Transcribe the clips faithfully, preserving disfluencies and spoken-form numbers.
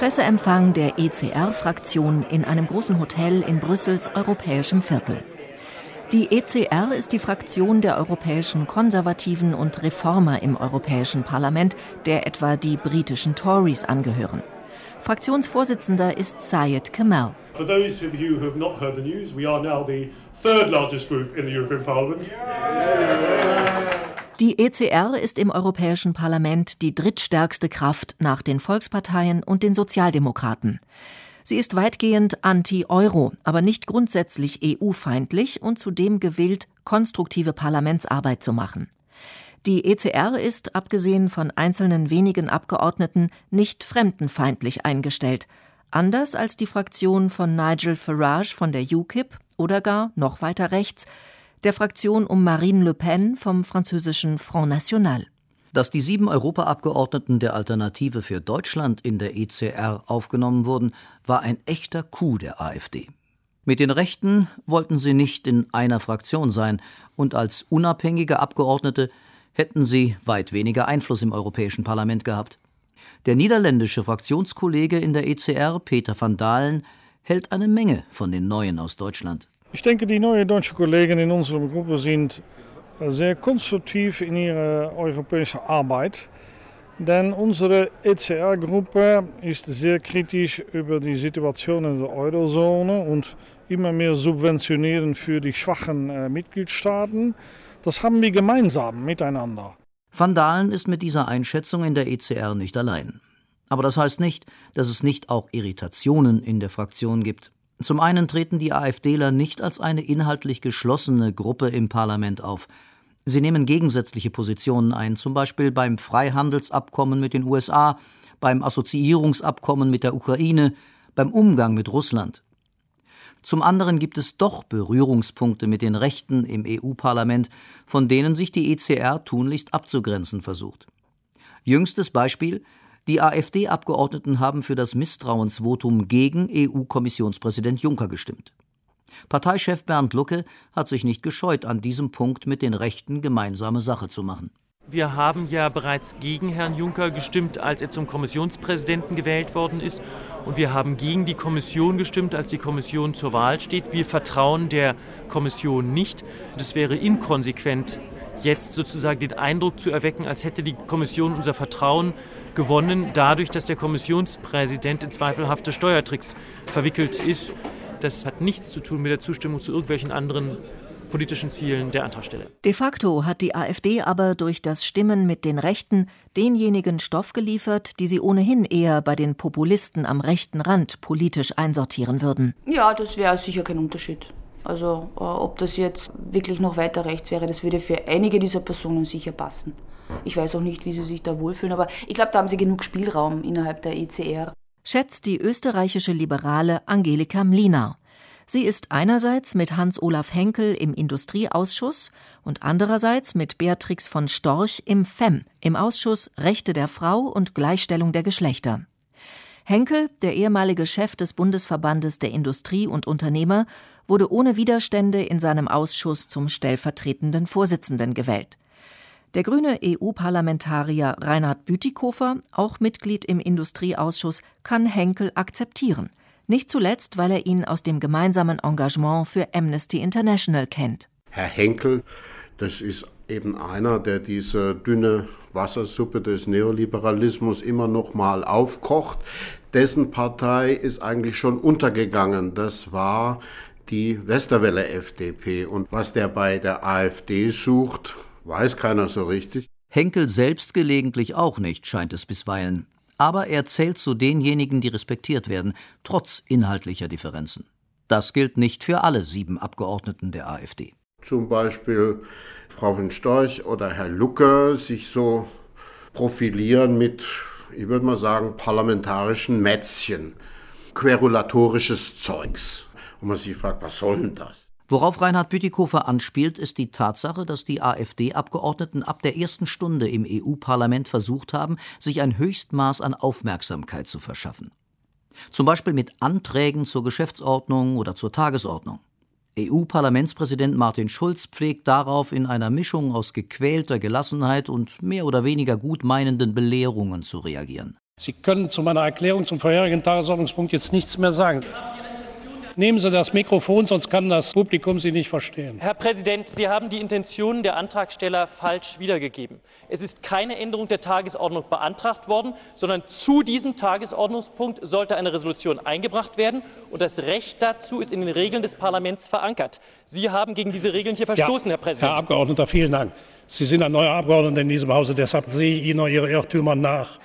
Presseempfang der E C R-Fraktion in einem großen Hotel in Brüssels europäischem Viertel. Die E C R ist die Fraktion der europäischen Konservativen und Reformer im Europäischen Parlament, der etwa die britischen Tories angehören. Fraktionsvorsitzender ist Syed Kamel. For those of you who have not heard the news, we are now the third largest group in the European Parliament. Die E C R ist im Europäischen Parlament die drittstärkste Kraft nach den Volksparteien und den Sozialdemokraten. Sie ist weitgehend anti-Euro, aber nicht grundsätzlich E U-feindlich und zudem gewillt, konstruktive Parlamentsarbeit zu machen. Die E C R ist, abgesehen von einzelnen wenigen Abgeordneten, nicht fremdenfeindlich eingestellt, anders als die Fraktion von Nigel Farage von der U K I P oder gar, noch weiter rechts, der Fraktion um Marine Le Pen vom französischen Front National. Dass die sieben Europaabgeordneten der Alternative für Deutschland in der E C R aufgenommen wurden, war ein echter Coup der AfD. Mit den Rechten wollten sie nicht in einer Fraktion sein und als unabhängige Abgeordnete hätten sie weit weniger Einfluss im Europäischen Parlament gehabt. Der niederländische Fraktionskollege in der E C R, Peter van Dalen, hält eine Menge von den Neuen aus Deutschland. Ich denke, die neuen deutschen Kollegen in unserer Gruppe sind sehr konstruktiv in ihrer europäischen Arbeit. Denn unsere E C R-Gruppe ist sehr kritisch über die Situation in der Eurozone und immer mehr subventionieren für die schwachen äh, Mitgliedstaaten. Das haben wir gemeinsam miteinander. Van Dalen ist mit dieser Einschätzung in der E C R nicht allein. Aber das heißt nicht, dass es nicht auch Irritationen in der Fraktion gibt. Zum einen treten die AfDler nicht als eine inhaltlich geschlossene Gruppe im Parlament auf. Sie nehmen gegensätzliche Positionen ein, zum Beispiel beim Freihandelsabkommen mit den U S A, beim Assoziierungsabkommen mit der Ukraine, beim Umgang mit Russland. Zum anderen gibt es doch Berührungspunkte mit den Rechten im E U-Parlament, von denen sich die E C R tunlichst abzugrenzen versucht. Jüngstes Beispiel: Die AfD-Abgeordneten haben für das Misstrauensvotum gegen E U-Kommissionspräsident Juncker gestimmt. Parteichef Bernd Lucke hat sich nicht gescheut, an diesem Punkt mit den Rechten gemeinsame Sache zu machen. Wir haben ja bereits gegen Herrn Juncker gestimmt, als er zum Kommissionspräsidenten gewählt worden ist. Und wir haben gegen die Kommission gestimmt, als die Kommission zur Wahl steht. Wir vertrauen der Kommission nicht. Das wäre inkonsequent, jetzt sozusagen den Eindruck zu erwecken, als hätte die Kommission unser Vertrauen gewonnen, dadurch, dass der Kommissionspräsident in zweifelhafte Steuertricks verwickelt ist. Das hat nichts zu tun mit der Zustimmung zu irgendwelchen anderen politischen Zielen der Antragsteller. De facto hat die AfD aber durch das Stimmen mit den Rechten denjenigen Stoff geliefert, die sie ohnehin eher bei den Populisten am rechten Rand politisch einsortieren würden. Ja, das wäre sicher kein Unterschied. Also ob das jetzt wirklich noch weiter rechts wäre, das würde für einige dieser Personen sicher passen. Ich weiß auch nicht, wie sie sich da wohlfühlen, aber ich glaube, da haben sie genug Spielraum innerhalb der E C R. Schätzt die österreichische Liberale Angelika Mlinar. Sie ist einerseits mit Hans-Olaf Henkel im Industrieausschuss und andererseits mit Beatrix von Storch im F E M, im Ausschuss Rechte der Frau und Gleichstellung der Geschlechter. Henkel, der ehemalige Chef des Bundesverbandes der Industrie und Unternehmer, wurde ohne Widerstände in seinem Ausschuss zum stellvertretenden Vorsitzenden gewählt. Der grüne E U-Parlamentarier Reinhard Bütikofer, auch Mitglied im Industrieausschuss, kann Henkel akzeptieren. Nicht zuletzt, weil er ihn aus dem gemeinsamen Engagement für Amnesty International kennt. Herr Henkel, das ist eben einer, der diese dünne Wassersuppe des Neoliberalismus immer noch mal aufkocht. Dessen Partei ist eigentlich schon untergegangen. Das war die Westerwelle F D P. Und was der bei der AfD sucht, weiß keiner so richtig. Henkel selbst gelegentlich auch nicht, scheint es bisweilen. Aber er zählt zu denjenigen, die respektiert werden, trotz inhaltlicher Differenzen. Das gilt nicht für alle sieben Abgeordneten der AfD. Zum Beispiel Frau von Storch oder Herr Lucke sich so profilieren mit, ich würde mal sagen, parlamentarischen Mätzchen, querulatorisches Zeugs. Und man sich fragt, was soll denn das? Worauf Reinhard Bütikofer anspielt, ist die Tatsache, dass die AfD-Abgeordneten ab der ersten Stunde im E U-Parlament versucht haben, sich ein Höchstmaß an Aufmerksamkeit zu verschaffen. Zum Beispiel mit Anträgen zur Geschäftsordnung oder zur Tagesordnung. E U-Parlamentspräsident Martin Schulz pflegt darauf in einer Mischung aus gequälter Gelassenheit und mehr oder weniger gutmeinenden Belehrungen zu reagieren. Sie können zu meiner Erklärung zum vorherigen Tagesordnungspunkt jetzt nichts mehr sagen. Nehmen Sie das Mikrofon, sonst kann das Publikum Sie nicht verstehen. Herr Präsident, Sie haben die Intentionen der Antragsteller falsch wiedergegeben. Es ist keine Änderung der Tagesordnung beantragt worden, sondern zu diesem Tagesordnungspunkt sollte eine Resolution eingebracht werden. Und das Recht dazu ist in den Regeln des Parlaments verankert. Sie haben gegen diese Regeln hier verstoßen, ja, Herr Präsident. Herr Abgeordneter, vielen Dank. Sie sind ein neuer Abgeordneter in diesem Hause, deshalb sehe ich Ihnen Ihre Irrtümer nach.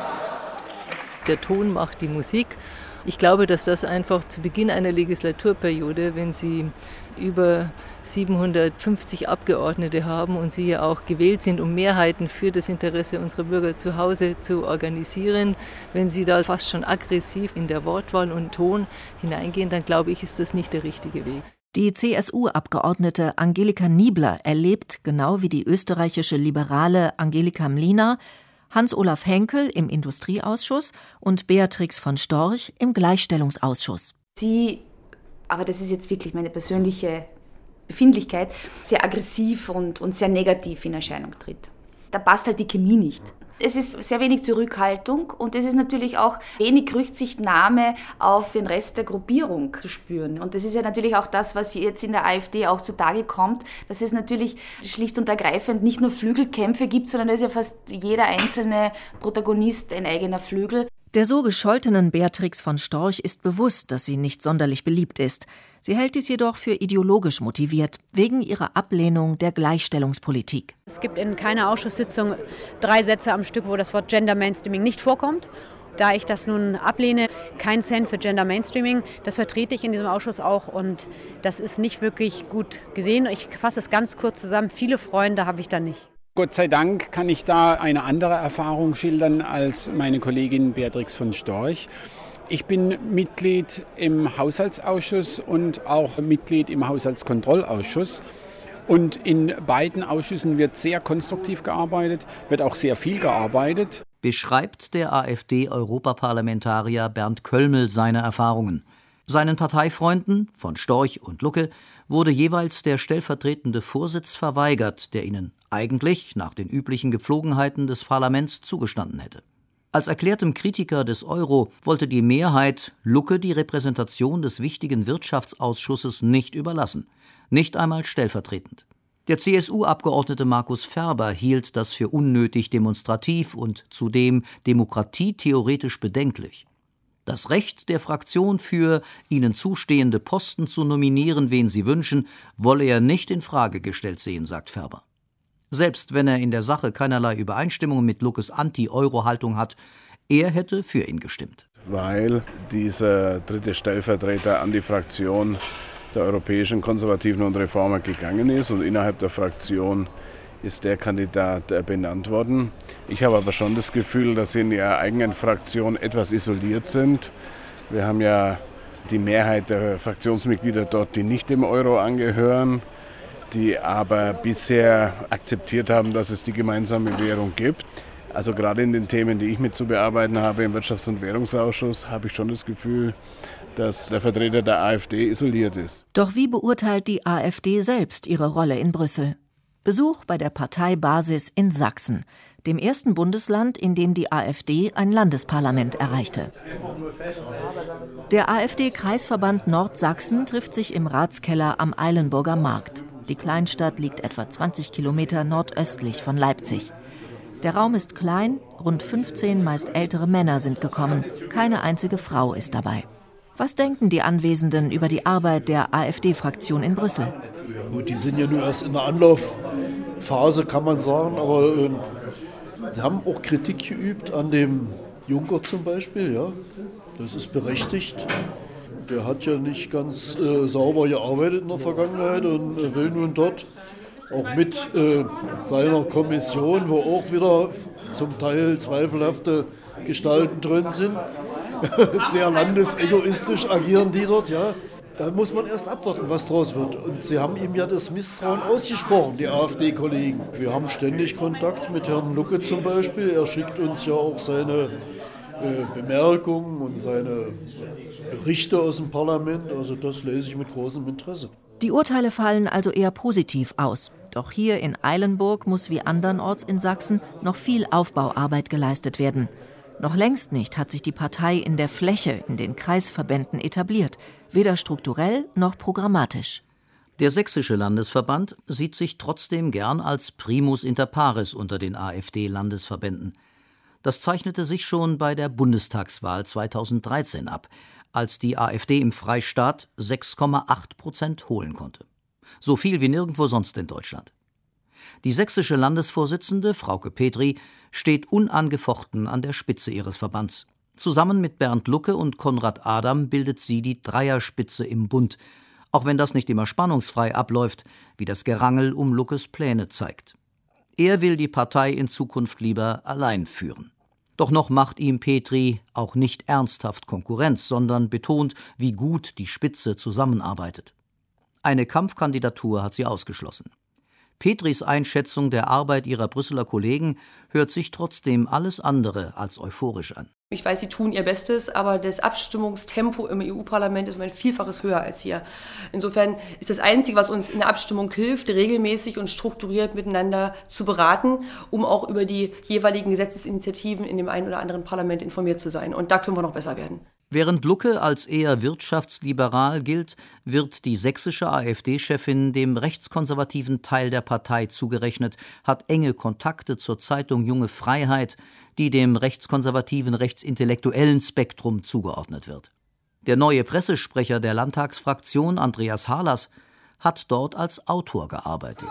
Der Ton macht die Musik. Ich glaube, dass das einfach zu Beginn einer Legislaturperiode, wenn Sie über siebenhundertfünfzig Abgeordnete haben und Sie ja auch gewählt sind, um Mehrheiten für das Interesse unserer Bürger zu Hause zu organisieren, wenn Sie da fast schon aggressiv in der Wortwahl und Ton hineingehen, dann glaube ich, ist das nicht der richtige Weg. Die C S U-Abgeordnete Angelika Niebler erlebt, genau wie die österreichische Liberale Angelika Mliener, Hans-Olaf Henkel im Industrieausschuss und Beatrix von Storch im Gleichstellungsausschuss. Sie, aber das ist jetzt wirklich meine persönliche Befindlichkeit, sehr aggressiv und, und sehr negativ in Erscheinung tritt. Da passt halt die Chemie nicht. Es ist sehr wenig Zurückhaltung und es ist natürlich auch wenig Rücksichtnahme auf den Rest der Gruppierung zu spüren. Und das ist ja natürlich auch das, was jetzt in der AfD auch zutage kommt, dass es natürlich schlicht und ergreifend nicht nur Flügelkämpfe gibt, sondern da ist ja fast jeder einzelne Protagonist ein eigener Flügel. Der so gescholtenen Beatrix von Storch ist bewusst, dass sie nicht sonderlich beliebt ist. Sie hält dies jedoch für ideologisch motiviert, wegen ihrer Ablehnung der Gleichstellungspolitik. Es gibt in keiner Ausschusssitzung drei Sätze am Stück, wo das Wort Gender Mainstreaming nicht vorkommt. Da ich das nun ablehne, kein Cent für Gender Mainstreaming, das vertrete ich in diesem Ausschuss auch und das ist nicht wirklich gut gesehen. Ich fasse es ganz kurz zusammen, viele Freunde habe ich da nicht. Gott sei Dank kann ich da eine andere Erfahrung schildern als meine Kollegin Beatrix von Storch. Ich bin Mitglied im Haushaltsausschuss und auch Mitglied im Haushaltskontrollausschuss. Und in beiden Ausschüssen wird sehr konstruktiv gearbeitet, wird auch sehr viel gearbeitet. Beschreibt der AfD-Europaparlamentarier Bernd Köllmel seine Erfahrungen. Seinen Parteifreunden von Storch und Lucke wurde jeweils der stellvertretende Vorsitz verweigert, der ihnen eigentlich nach den üblichen Gepflogenheiten des Parlaments zugestanden hätte. Als erklärtem Kritiker des Euro wollte die Mehrheit Lucke die Repräsentation des wichtigen Wirtschaftsausschusses nicht überlassen, nicht einmal stellvertretend. Der C S U-Abgeordnete Markus Ferber hielt das für unnötig demonstrativ und zudem demokratietheoretisch bedenklich. Das Recht der Fraktion für ihnen zustehende Posten zu nominieren, wen sie wünschen, wolle er nicht in Frage gestellt sehen, sagt Ferber. Selbst wenn er in der Sache keinerlei Übereinstimmung mit Luckes Anti-Euro-Haltung hat, er hätte für ihn gestimmt. Weil dieser dritte Stellvertreter an die Fraktion der Europäischen Konservativen und Reformer gegangen ist und innerhalb der Fraktion ist der Kandidat benannt worden. Ich habe aber schon das Gefühl, dass sie in ihrer eigenen Fraktion etwas isoliert sind. Wir haben ja die Mehrheit der Fraktionsmitglieder dort, die nicht dem Euro angehören, die aber bisher akzeptiert haben, dass es die gemeinsame Währung gibt. Also gerade in den Themen, die ich mit zu bearbeiten habe im Wirtschafts- und Währungsausschuss, habe ich schon das Gefühl, dass der Vertreter der AfD isoliert ist. Doch wie beurteilt die AfD selbst ihre Rolle in Brüssel? Besuch bei der Parteibasis in Sachsen, dem ersten Bundesland, in dem die AfD ein Landesparlament erreichte. Der AfD-Kreisverband Nordsachsen trifft sich im Ratskeller am Eilenburger Markt. Die Kleinstadt liegt etwa zwanzig Kilometer nordöstlich von Leipzig. Der Raum ist klein, rund fünfzehn meist ältere Männer sind gekommen, keine einzige Frau ist dabei. Was denken die Anwesenden über die Arbeit der AfD-Fraktion in Brüssel? Ja gut, die sind ja nur erst in der Anlaufphase, kann man sagen, aber äh, sie haben auch Kritik geübt an dem Juncker zum Beispiel, ja. Das ist berechtigt. Der hat ja nicht ganz äh, sauber gearbeitet in der Vergangenheit und äh, will nun dort auch mit äh, seiner Kommission, wo auch wieder zum Teil zweifelhafte Gestalten drin sind, sehr landesegoistisch agieren die dort, ja. Da muss man erst abwarten, was draus wird. Und sie haben ihm ja das Misstrauen ausgesprochen, die AfD-Kollegen. Wir haben ständig Kontakt mit Herrn Lucke zum Beispiel. Er schickt uns ja auch seine äh, Bemerkungen und seine Berichte aus dem Parlament. Also das lese ich mit großem Interesse. Die Urteile fallen also eher positiv aus. Doch hier in Eilenburg muss wie andernorts in Sachsen noch viel Aufbauarbeit geleistet werden. Noch längst nicht hat sich die Partei in der Fläche in den Kreisverbänden etabliert, weder strukturell noch programmatisch. Der sächsische Landesverband sieht sich trotzdem gern als Primus inter pares unter den AfD-Landesverbänden. Das zeichnete sich schon bei der Bundestagswahl zweitausenddreizehn ab, als die AfD im Freistaat sechs Komma acht Prozent holen konnte. So viel wie nirgendwo sonst in Deutschland. Die sächsische Landesvorsitzende, Frauke Petry, steht unangefochten an der Spitze ihres Verbands. Zusammen mit Bernd Lucke und Konrad Adam bildet sie die Dreierspitze im Bund, auch wenn das nicht immer spannungsfrei abläuft, wie das Gerangel um Luckes Pläne zeigt. Er will die Partei in Zukunft lieber allein führen. Doch noch macht ihm Petry auch nicht ernsthaft Konkurrenz, sondern betont, wie gut die Spitze zusammenarbeitet. Eine Kampfkandidatur hat sie ausgeschlossen. Petrys Einschätzung der Arbeit ihrer Brüsseler Kollegen hört sich trotzdem alles andere als euphorisch an. Ich weiß, sie tun ihr Bestes, aber das Abstimmungstempo im E U-Parlament ist um ein Vielfaches höher als hier. Insofern ist das Einzige, was uns in der Abstimmung hilft, regelmäßig und strukturiert miteinander zu beraten, um auch über die jeweiligen Gesetzesinitiativen in dem einen oder anderen Parlament informiert zu sein. Und da können wir noch besser werden. Während Lucke als eher wirtschaftsliberal gilt, wird die sächsische AfD-Chefin dem rechtskonservativen Teil der Partei zugerechnet, hat enge Kontakte zur Zeitung Junge Freiheit, die dem rechtskonservativen, rechtsintellektuellen Spektrum zugeordnet wird. Der neue Pressesprecher der Landtagsfraktion, Andreas Harlas, hat dort als Autor gearbeitet.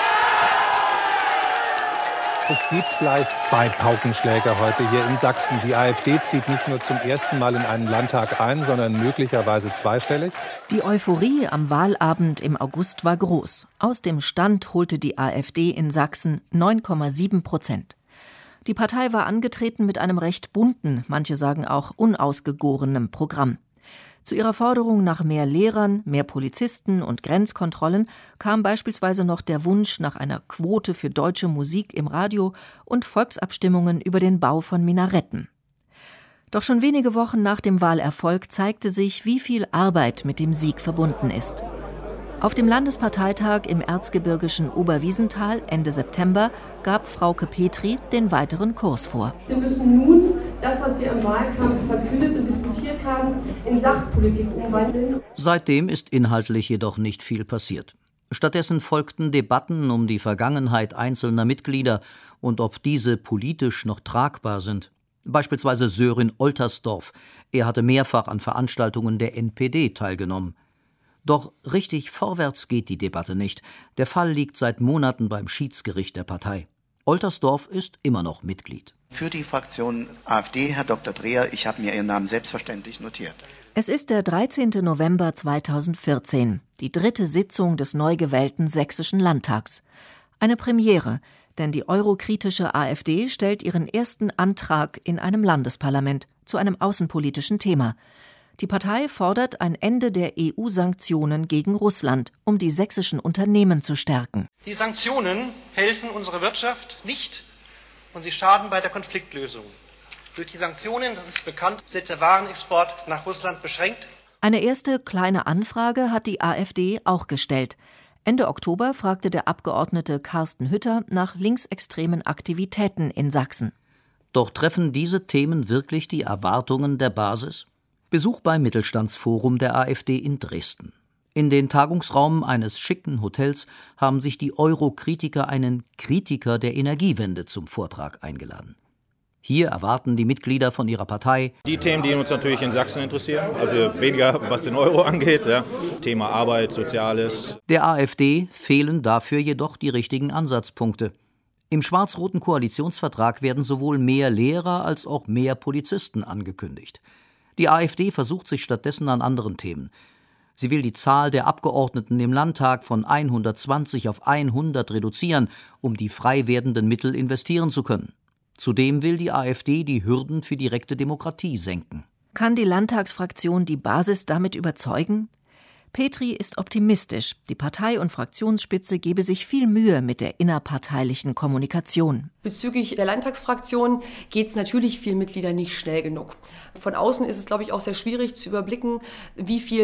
Es gibt gleich zwei Paukenschläge heute hier in Sachsen. Die AfD zieht nicht nur zum ersten Mal in einen Landtag ein, sondern möglicherweise zweistellig. Die Euphorie am Wahlabend im August war groß. Aus dem Stand holte die AfD in Sachsen neun Komma sieben Prozent. Die Partei war angetreten mit einem recht bunten, manche sagen auch unausgegorenem Programm. Zu ihrer Forderung nach mehr Lehrern, mehr Polizisten und Grenzkontrollen kam beispielsweise noch der Wunsch nach einer Quote für deutsche Musik im Radio und Volksabstimmungen über den Bau von Minaretten. Doch schon wenige Wochen nach dem Wahlerfolg zeigte sich, wie viel Arbeit mit dem Sieg verbunden ist. Auf dem Landesparteitag im erzgebirgischen Oberwiesenthal Ende September gab Frauke Petry den weiteren Kurs vor. Wir müssen nun das, was wir im Wahlkampf verkündet und diskutiert haben, in Sachpolitik umwandeln. Seitdem ist inhaltlich jedoch nicht viel passiert. Stattdessen folgten Debatten um die Vergangenheit einzelner Mitglieder und ob diese politisch noch tragbar sind. Beispielsweise Sören Oltersdorf. Er hatte mehrfach an Veranstaltungen der N P D teilgenommen. Doch richtig vorwärts geht die Debatte nicht. Der Fall liegt seit Monaten beim Schiedsgericht der Partei. Oltersdorf ist immer noch Mitglied. Für die Fraktion AfD, Herr Doktor Dreher, ich habe mir Ihren Namen selbstverständlich notiert. Es ist der dreizehnten November zweitausendvierzehn, die dritte Sitzung des neu gewählten Sächsischen Landtags. Eine Premiere, denn die eurokritische AfD stellt ihren ersten Antrag in einem Landesparlament zu einem außenpolitischen Thema. Die Partei fordert ein Ende der E U-Sanktionen gegen Russland, um die sächsischen Unternehmen zu stärken. Die Sanktionen helfen unserer Wirtschaft nicht und sie schaden bei der Konfliktlösung. Durch die Sanktionen, das ist bekannt, wird der Warenexport nach Russland beschränkt. Eine erste kleine Anfrage hat die AfD auch gestellt. Ende Oktober fragte der Abgeordnete Carsten Hütter nach linksextremen Aktivitäten in Sachsen. Doch treffen diese Themen wirklich die Erwartungen der Basis? Besuch beim Mittelstandsforum der AfD in Dresden. In den Tagungsraum eines schicken Hotels haben sich die Eurokritiker einen Kritiker der Energiewende zum Vortrag eingeladen. Hier erwarten die Mitglieder von ihrer Partei die Themen, die uns natürlich in Sachsen interessieren, also weniger was den Euro angeht, ja. Thema Arbeit, Soziales. Der AfD fehlen dafür jedoch die richtigen Ansatzpunkte. Im schwarz-roten Koalitionsvertrag werden sowohl mehr Lehrer als auch mehr Polizisten angekündigt. Die AfD versucht sich stattdessen an anderen Themen. Sie will die Zahl der Abgeordneten im Landtag von hundertzwanzig auf hundert reduzieren, um die frei werdenden Mittel investieren zu können. Zudem will die AfD die Hürden für direkte Demokratie senken. Kann die Landtagsfraktion die Basis damit überzeugen? Petry ist optimistisch. Die Partei- und Fraktionsspitze gebe sich viel Mühe mit der innerparteilichen Kommunikation. Bezüglich der Landtagsfraktion geht es natürlich vielen Mitgliedern nicht schnell genug. Von außen ist es, glaube ich, auch sehr schwierig zu überblicken, wie viel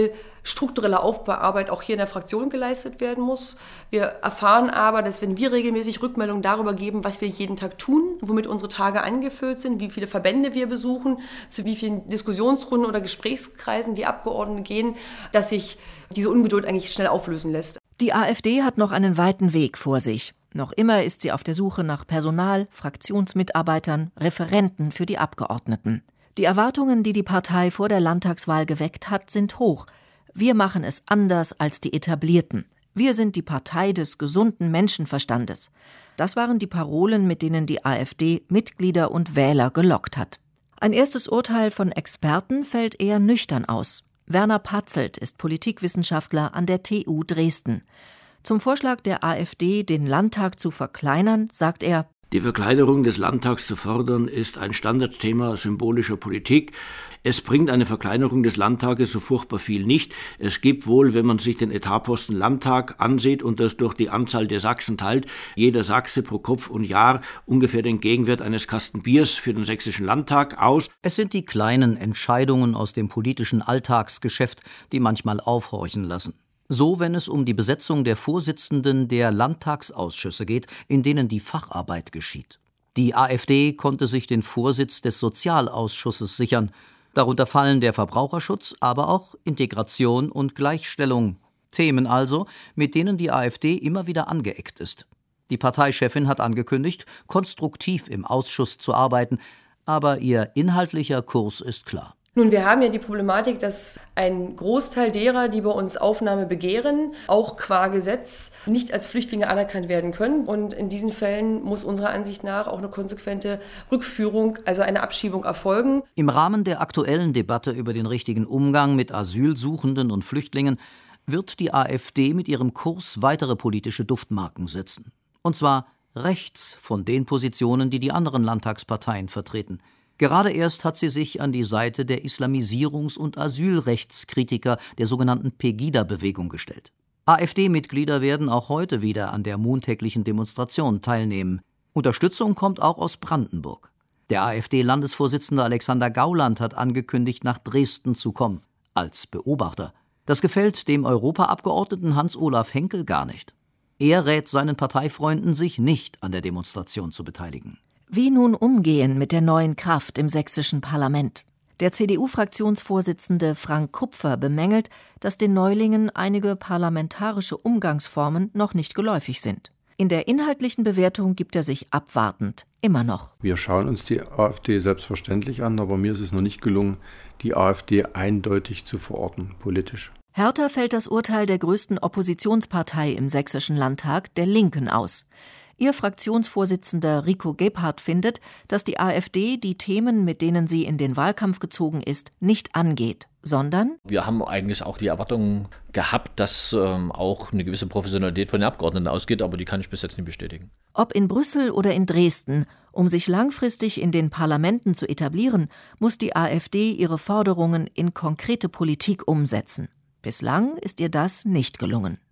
strukturelle Aufbauarbeit auch hier in der Fraktion geleistet werden muss. Wir erfahren aber, dass wenn wir regelmäßig Rückmeldungen darüber geben, was wir jeden Tag tun, womit unsere Tage angefüllt sind, wie viele Verbände wir besuchen, zu wie vielen Diskussionsrunden oder Gesprächskreisen die Abgeordneten gehen, dass sich diese Ungeduld eigentlich schnell auflösen lässt. Die AfD hat noch einen weiten Weg vor sich. Noch immer ist sie auf der Suche nach Personal, Fraktionsmitarbeitern, Referenten für die Abgeordneten. Die Erwartungen, die die Partei vor der Landtagswahl geweckt hat, sind hoch. Wir machen es anders als die Etablierten. Wir sind die Partei des gesunden Menschenverstandes. Das waren die Parolen, mit denen die AfD Mitglieder und Wähler gelockt hat. Ein erstes Urteil von Experten fällt eher nüchtern aus. Werner Patzelt ist Politikwissenschaftler an der T U Dresden. Zum Vorschlag der AfD, den Landtag zu verkleinern, sagt er: Die Verkleinerung des Landtags zu fordern, ist ein Standardthema symbolischer Politik. Es bringt eine Verkleinerung des Landtages so furchtbar viel nicht. Es gibt wohl, wenn man sich den Etatposten Landtag ansieht und das durch die Anzahl der Sachsen teilt, jeder Sachse pro Kopf und Jahr ungefähr den Gegenwert eines Kasten Biers für den sächsischen Landtag aus. Es sind die kleinen Entscheidungen aus dem politischen Alltagsgeschäft, die manchmal aufhorchen lassen. So, wenn es um die Besetzung der Vorsitzenden der Landtagsausschüsse geht, in denen die Facharbeit geschieht. Die AfD konnte sich den Vorsitz des Sozialausschusses sichern. Darunter fallen der Verbraucherschutz, aber auch Integration und Gleichstellung. Themen also, mit denen die AfD immer wieder angeeckt ist. Die Parteichefin hat angekündigt, konstruktiv im Ausschuss zu arbeiten, aber ihr inhaltlicher Kurs ist klar. Nun, wir haben ja die Problematik, dass ein Großteil derer, die bei uns Aufnahme begehren, auch qua Gesetz nicht als Flüchtlinge anerkannt werden können. Und in diesen Fällen muss unserer Ansicht nach auch eine konsequente Rückführung, also eine Abschiebung erfolgen. Im Rahmen der aktuellen Debatte über den richtigen Umgang mit Asylsuchenden und Flüchtlingen wird die AfD mit ihrem Kurs weitere politische Duftmarken setzen. Und zwar rechts von den Positionen, die die anderen Landtagsparteien vertreten. Gerade erst hat sie sich an die Seite der Islamisierungs- und Asylrechtskritiker der sogenannten Pegida-Bewegung gestellt. AfD-Mitglieder werden auch heute wieder an der montäglichen Demonstration teilnehmen. Unterstützung kommt auch aus Brandenburg. Der AfD-Landesvorsitzende Alexander Gauland hat angekündigt, nach Dresden zu kommen, als Beobachter. Das gefällt dem Europaabgeordneten Hans-Olaf Henkel gar nicht. Er rät seinen Parteifreunden, sich nicht an der Demonstration zu beteiligen. Wie nun umgehen mit der neuen Kraft im sächsischen Parlament? Der C D U-Fraktionsvorsitzende Frank Kupfer bemängelt, dass den Neulingen einige parlamentarische Umgangsformen noch nicht geläufig sind. In der inhaltlichen Bewertung gibt er sich abwartend, immer noch. Wir schauen uns die AfD selbstverständlich an, aber mir ist es noch nicht gelungen, die AfD eindeutig zu verorten, politisch. Härter fällt das Urteil der größten Oppositionspartei im sächsischen Landtag, der Linken, aus. Ihr Fraktionsvorsitzender Rico Gebhardt findet, dass die AfD die Themen, mit denen sie in den Wahlkampf gezogen ist, nicht angeht, sondern: Wir haben eigentlich auch die Erwartungen gehabt, dass ähm, auch eine gewisse Professionalität von den Abgeordneten ausgeht, aber die kann ich bis jetzt nicht bestätigen. Ob in Brüssel oder in Dresden, um sich langfristig in den Parlamenten zu etablieren, muss die AfD ihre Forderungen in konkrete Politik umsetzen. Bislang ist ihr das nicht gelungen.